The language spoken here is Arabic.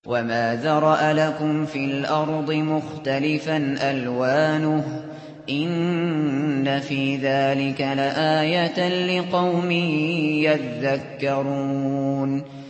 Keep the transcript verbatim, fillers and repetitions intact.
وَمَا ذَرَأَ لَكُمْ فِي الْأَرْضِ مُخْتَلِفًا أَلْوَانُهُ إِنَّ فِي ذَلِكَ لَآيَةً لِقَوْمٍ يَذَّكَّرُونَ